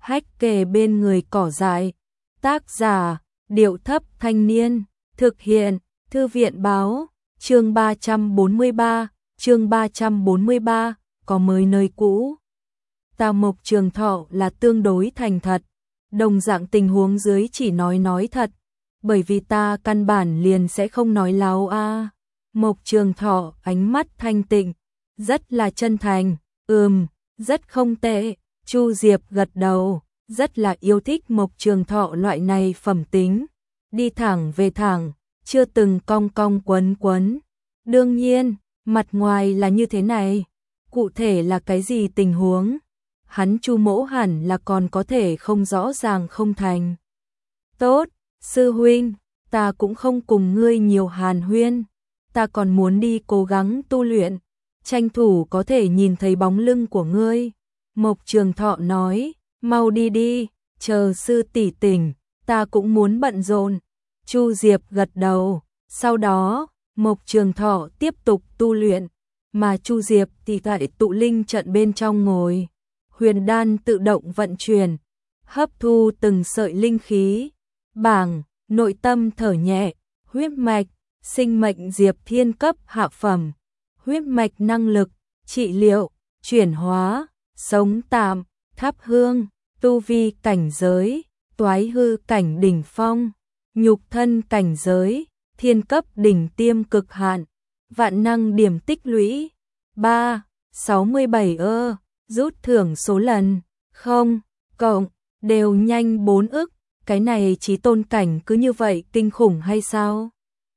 hách kề bên người cỏ dại. Tác giả, Điệu Thấp Thanh Niên. Thực hiện, Thư viện Báo. Chương 343, có mới nơi cũ. Mộc Trường Thọ là tương đối thành thật. Đồng dạng tình huống dưới chỉ nói thật. Bởi vì ta căn bản liền sẽ không nói láo a. Mộc Trường Thọ ánh mắt thanh tịnh, rất là chân thành. Rất không tệ. Chu Diệp gật đầu, rất là yêu thích Mộc Trường Thọ loại này phẩm tính. Đi thẳng về thẳng, chưa từng cong cong quấn quấn. Đương nhiên, mặt ngoài là như thế này. Cụ thể là cái gì tình huống? Hắn Chu Mỗ hẳn là còn có thể không rõ ràng không thành. Tốt, sư huynh, ta cũng không cùng ngươi nhiều hàn huyên. Ta còn muốn đi cố gắng tu luyện, tranh thủ có thể nhìn thấy bóng lưng của ngươi. Mộc Trường Thọ nói, mau đi đi, chờ sư tỷ tỉnh, ta cũng muốn bận rộn. Chu Diệp gật đầu, sau đó, Mộc Trường Thọ tiếp tục tu luyện, mà Chu Diệp thì tại tụ linh trận bên trong ngồi. Huyền đan tự động vận chuyển, hấp thu từng sợi linh khí. Bảng, nội tâm thở nhẹ, huyết mạch, sinh mệnh Diệp Thiên cấp hạ phẩm. Huyết mạch năng lực, trị liệu, chuyển hóa, sống tạm, thắp hương, tu vi cảnh giới, toái hư cảnh đỉnh phong, nhục thân cảnh giới, thiên cấp đỉnh tiêm cực hạn, vạn năng điểm tích lũy, 67 rút thưởng số lần, 0, cộng, đều nhanh 4 ức, cái này chí tôn cảnh cứ như vậy kinh khủng hay sao?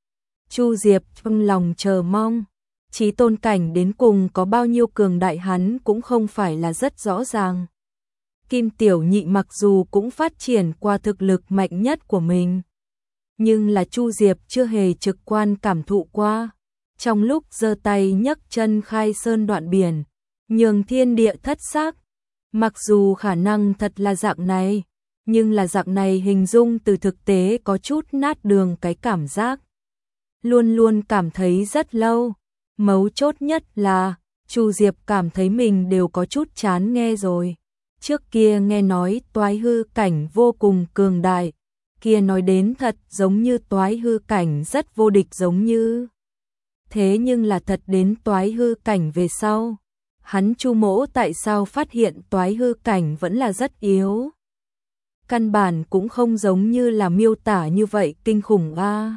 Chu Diệp trong lòng chờ mong, chí tôn cảnh đến cùng có bao nhiêu cường đại hắn cũng không phải là rất rõ ràng. Kim Tiểu Nhị mặc dù cũng phát triển qua thực lực mạnh nhất của mình, nhưng là Chu Diệp chưa hề trực quan cảm thụ qua. Trong lúc giơ tay nhấc chân khai sơn đoạn biển, nhường thiên địa thất xác. Mặc dù khả năng thật là dạng này, nhưng là dạng này hình dung từ thực tế có chút nát đường cái cảm giác. Luôn luôn cảm thấy rất lâu. Mấu chốt nhất là, Chu Diệp cảm thấy mình đều có chút chán nghe rồi. Trước kia nghe nói toái hư cảnh vô cùng cường đại, kia nói đến thật giống như toái hư cảnh rất vô địch giống như. Thế nhưng là thật đến toái hư cảnh về sau, hắn Chu Mỗ tại sao phát hiện toái hư cảnh vẫn là rất yếu. Căn bản cũng không giống như là miêu tả như vậy kinh khủng a.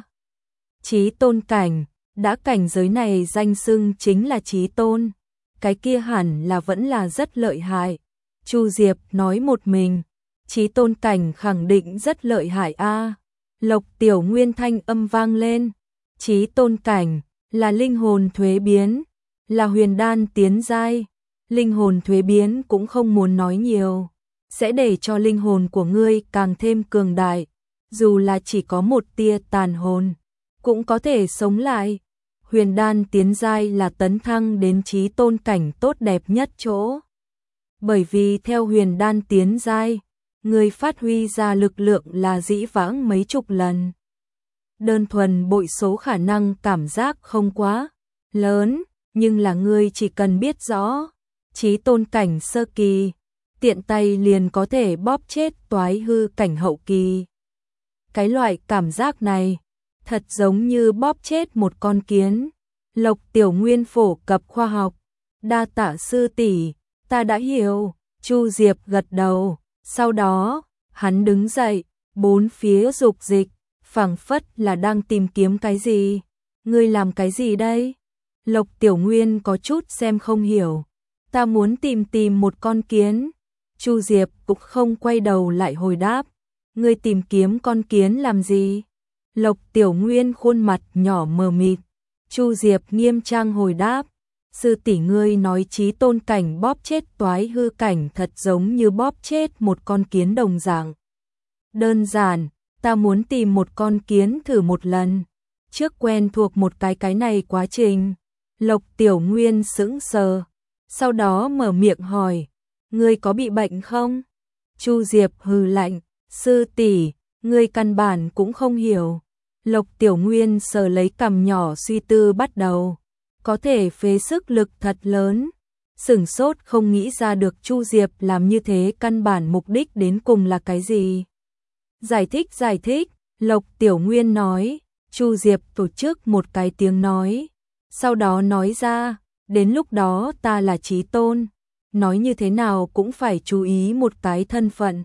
Chí tôn cảnh, đã cảnh giới này danh xưng chính là chí tôn, cái kia hẳn là vẫn là rất lợi hại. Chu Diệp nói một mình, chí tôn cảnh khẳng định rất lợi hại a. Lộc Tiểu Nguyên thanh âm vang lên, chí tôn cảnh là linh hồn thuế biến, là huyền đan tiến giai. Linh hồn thuế biến cũng không muốn nói nhiều, sẽ để cho linh hồn của ngươi càng thêm cường đại, dù là chỉ có một tia tàn hồn, cũng có thể sống lại. Huyền đan tiến giai là tấn thăng đến chí tôn cảnh tốt đẹp nhất chỗ. Bởi vì theo huyền đan tiến giai, người phát huy ra lực lượng là dĩ vãng mấy chục lần. Đơn thuần bội số khả năng cảm giác không quá lớn, nhưng là ngươi chỉ cần biết rõ, chí tôn cảnh sơ kỳ, tiện tay liền có thể bóp chết toái hư cảnh hậu kỳ. Cái loại cảm giác này, thật giống như bóp chết một con kiến. Lộc Tiểu Nguyên phổ cập khoa học, đa tạ sư tỷ, ta đã hiểu. Chu Diệp gật đầu, sau đó, hắn đứng dậy, bốn phía dục dịch, phảng phất là đang tìm kiếm cái gì. Ngươi làm cái gì đây? Lộc Tiểu Nguyên có chút xem không hiểu. Ta muốn tìm một con kiến. Chu Diệp cũng không quay đầu lại hồi đáp. Ngươi tìm kiếm con kiến làm gì? Lộc Tiểu Nguyên khuôn mặt nhỏ mờ mịt. Chu Diệp nghiêm trang hồi đáp. Sư tỷ ngươi nói chí tôn cảnh bóp chết toái hư cảnh thật giống như bóp chết một con kiến đồng dạng. Đơn giản, ta muốn tìm một con kiến thử một lần. Trước quen thuộc một cái này quá trình. Lộc Tiểu Nguyên sững sờ, sau đó mở miệng hỏi, ngươi có bị bệnh không? Chu Diệp hừ lạnh, sư tỷ, ngươi căn bản cũng không hiểu. Lộc Tiểu Nguyên sờ lấy cằm nhỏ suy tư bắt đầu, có thể phế sức lực thật lớn. sửng sốt không nghĩ ra được Chu Diệp làm như thế căn bản mục đích đến cùng là cái gì. Giải thích, Lộc Tiểu Nguyên nói, Chu Diệp tổ chức một cái tiếng nói, sau đó nói ra, đến lúc đó ta là chí tôn, nói như thế nào cũng phải chú ý một cái thân phận.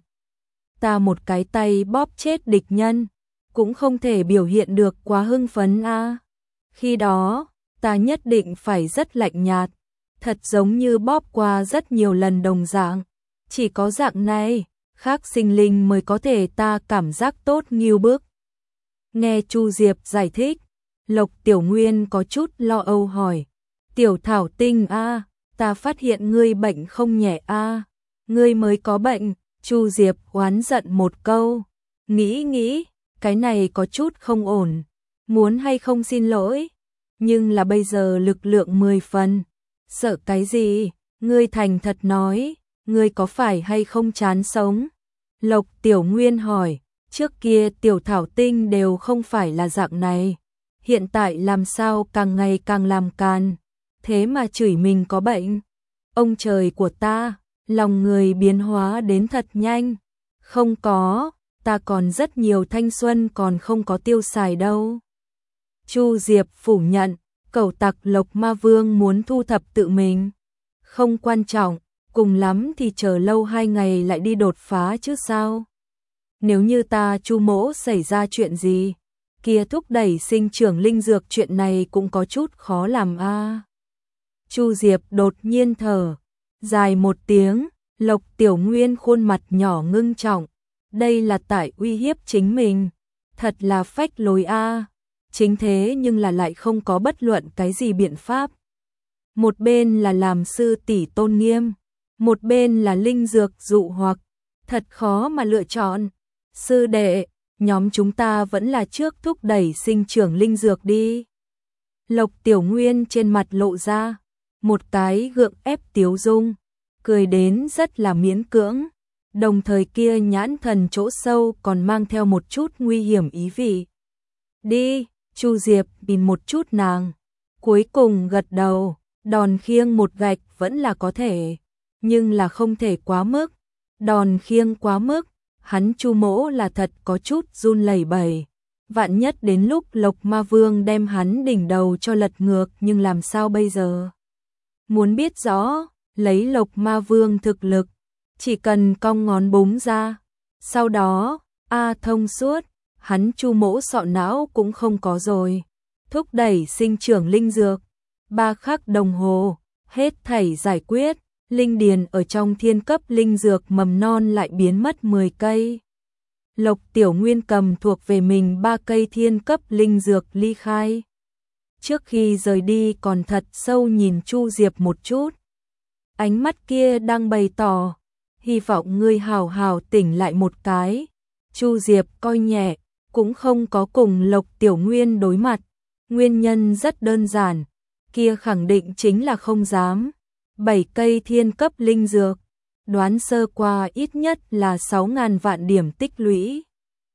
Ta một cái tay bóp chết địch nhân, cũng không thể biểu hiện được quá hưng phấn a. Khi đó, ta nhất định phải rất lạnh nhạt, thật giống như bóp qua rất nhiều lần đồng dạng. Chỉ có dạng này, khác sinh linh mới có thể ta cảm giác tốt nghiêu bức. Nghe Chu Diệp giải thích, Lộc Tiểu Nguyên có chút lo âu hỏi, Tiểu Thảo Tinh a, ta phát hiện ngươi bệnh không nhẹ a, ngươi mới có bệnh. Chu Diệp oán giận một câu, nghĩ, cái này có chút không ổn, muốn hay không xin lỗi, nhưng là bây giờ lực lượng 10 phần, sợ cái gì, ngươi thành thật nói, ngươi có phải hay không chán sống? Lộc Tiểu Nguyên hỏi, trước kia Tiểu Thảo Tinh đều không phải là dạng này, hiện tại làm sao càng ngày càng làm càn, thế mà chửi mình có bệnh. Ông trời của ta, lòng người biến hóa đến thật nhanh. Không có, ta còn rất nhiều thanh xuân còn không có tiêu xài đâu. Chu Diệp phủ nhận, cẩu tặc Lộc Ma Vương muốn thu thập tự mình. Không quan trọng, cùng lắm thì chờ lâu 2 ngày lại đi đột phá chứ sao. Nếu như ta Chu mỗ xảy ra chuyện gì, kia thúc đẩy sinh trưởng linh dược chuyện này cũng có chút khó làm a. Chu Diệp đột nhiên thở dài một tiếng, Lộc Tiểu Nguyên khuôn mặt nhỏ ngưng trọng, đây là tại uy hiếp chính mình, thật là phách lối a. Chính thế nhưng là lại không có bất luận cái gì biện pháp. Một bên là làm sư tỷ tôn nghiêm, một bên là linh dược dụ hoặc, thật khó mà lựa chọn. Sư đệ, nhóm chúng ta vẫn là trước thúc đẩy sinh trưởng linh dược đi. Lộc Tiểu Nguyên trên mặt lộ ra một cái gượng ép tiếu dung, cười đến rất là miễn cưỡng, đồng thời kia nhãn thần chỗ sâu còn mang theo một chút nguy hiểm ý vị. Đi, Chu Diệp nhìn một chút nàng, cuối cùng gật đầu, đòn khiêng một gạch vẫn là có thể, nhưng là không thể quá mức, đòn khiêng quá mức, hắn Chu mỗ là thật có chút run lẩy bẩy. Vạn nhất đến lúc Lộc Ma Vương đem hắn đỉnh đầu cho lật ngược nhưng làm sao bây giờ? Muốn biết rõ, lấy Lộc Ma Vương thực lực, chỉ cần cong ngón búng ra, sau đó, thông suốt, hắn Chu mỗ sọ não cũng không có rồi. Thúc đẩy sinh trưởng linh dược, 3 khắc đồng hồ, hết thảy giải quyết, linh điền ở trong thiên cấp linh dược mầm non lại biến mất 10 cây. Lộc Tiểu Nguyên cầm thuộc về mình 3 cây thiên cấp linh dược ly khai. Trước khi rời đi còn thật sâu nhìn Chu Diệp một chút. Ánh mắt kia đang bày tỏ, hy vọng ngươi hào hào tỉnh lại một cái. Chu Diệp coi nhẹ, cũng không có cùng Lộc Tiểu Nguyên đối mặt. Nguyên nhân rất đơn giản, kia khẳng định chính là không dám. 7 cây thiên cấp linh dược, đoán sơ qua ít nhất là 6.000 vạn điểm tích lũy.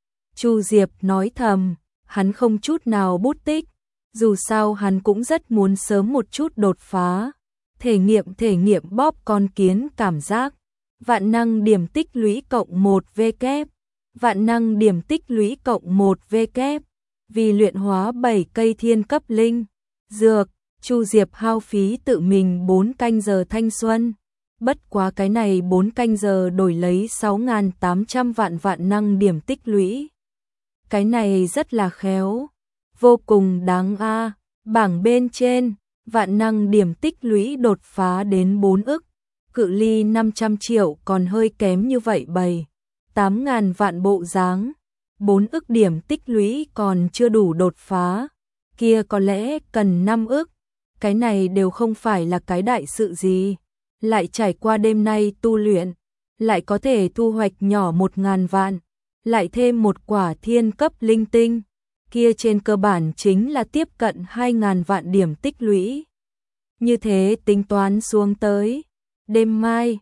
Chu Diệp nói thầm, hắn không chút nào bút tích, dù sao hắn cũng rất muốn sớm một chút đột phá, thể nghiệm bóp con kiến cảm giác. Vạn năng điểm tích lũy cộng 1 VK, vạn năng điểm tích lũy cộng 1 VK, vì luyện hóa 7 cây thiên cấp linh dược. Chu Diệp hao phí tự mình 4 canh giờ thanh xuân, bất quá cái này 4 canh giờ đổi lấy 6.800 vạn năng điểm tích lũy. Cái này rất là khéo, vô cùng đáng a. Bảng bên trên, vạn năng điểm tích lũy đột phá đến 4 ức, cự ly 500 triệu còn hơi kém như vậy 8.000 vạn bộ dáng, 4 ức điểm tích lũy còn chưa đủ đột phá, kia có lẽ cần 5 ức. Cái này đều không phải là cái đại sự gì, lại trải qua đêm nay tu luyện, lại có thể thu hoạch nhỏ 1.000 vạn, lại thêm một quả thiên cấp linh tinh, kia trên cơ bản chính là tiếp cận 2.000 vạn điểm tích lũy. Như thế tính toán xuống tới, đêm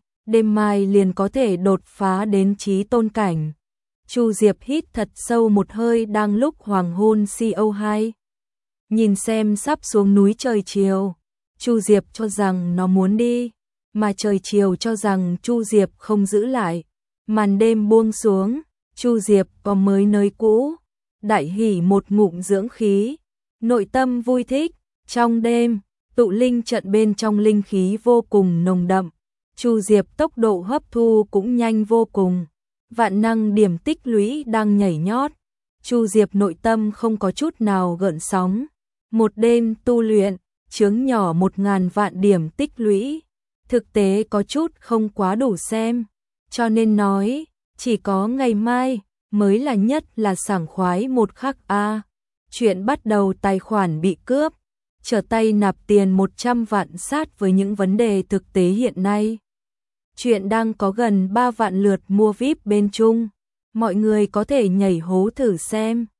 mai liền có thể đột phá đến chí tôn cảnh. Chu Diệp hít thật sâu một hơi đang lúc hoàng hôn CO2. Nhìn xem sắp xuống núi trời chiều, Chu Diệp cho rằng nó muốn đi, mà trời chiều cho rằng Chu Diệp không giữ lại. Màn đêm buông xuống, Chu Diệp có mới nơi cũ, đại hỉ một ngụm dưỡng khí, nội tâm vui thích. Trong đêm, tụ linh trận bên trong linh khí vô cùng nồng đậm, Chu Diệp tốc độ hấp thu cũng nhanh vô cùng, vạn năng điểm tích lũy đang nhảy nhót. Chu Diệp nội tâm không có chút nào gợn sóng, một đêm tu luyện, chướng nhỏ 1000 vạn điểm tích lũy, thực tế có chút không quá đủ xem, cho nên nói, chỉ có ngày mai mới là nhất là sảng khoái một khắc a. Chuyện bắt đầu tài khoản bị cướp, trở tay nạp tiền 100 vạn sát với những vấn đề thực tế hiện nay. Chuyện đang có gần 3 vạn lượt mua VIP bên Trung, mọi người có thể nhảy hố thử xem.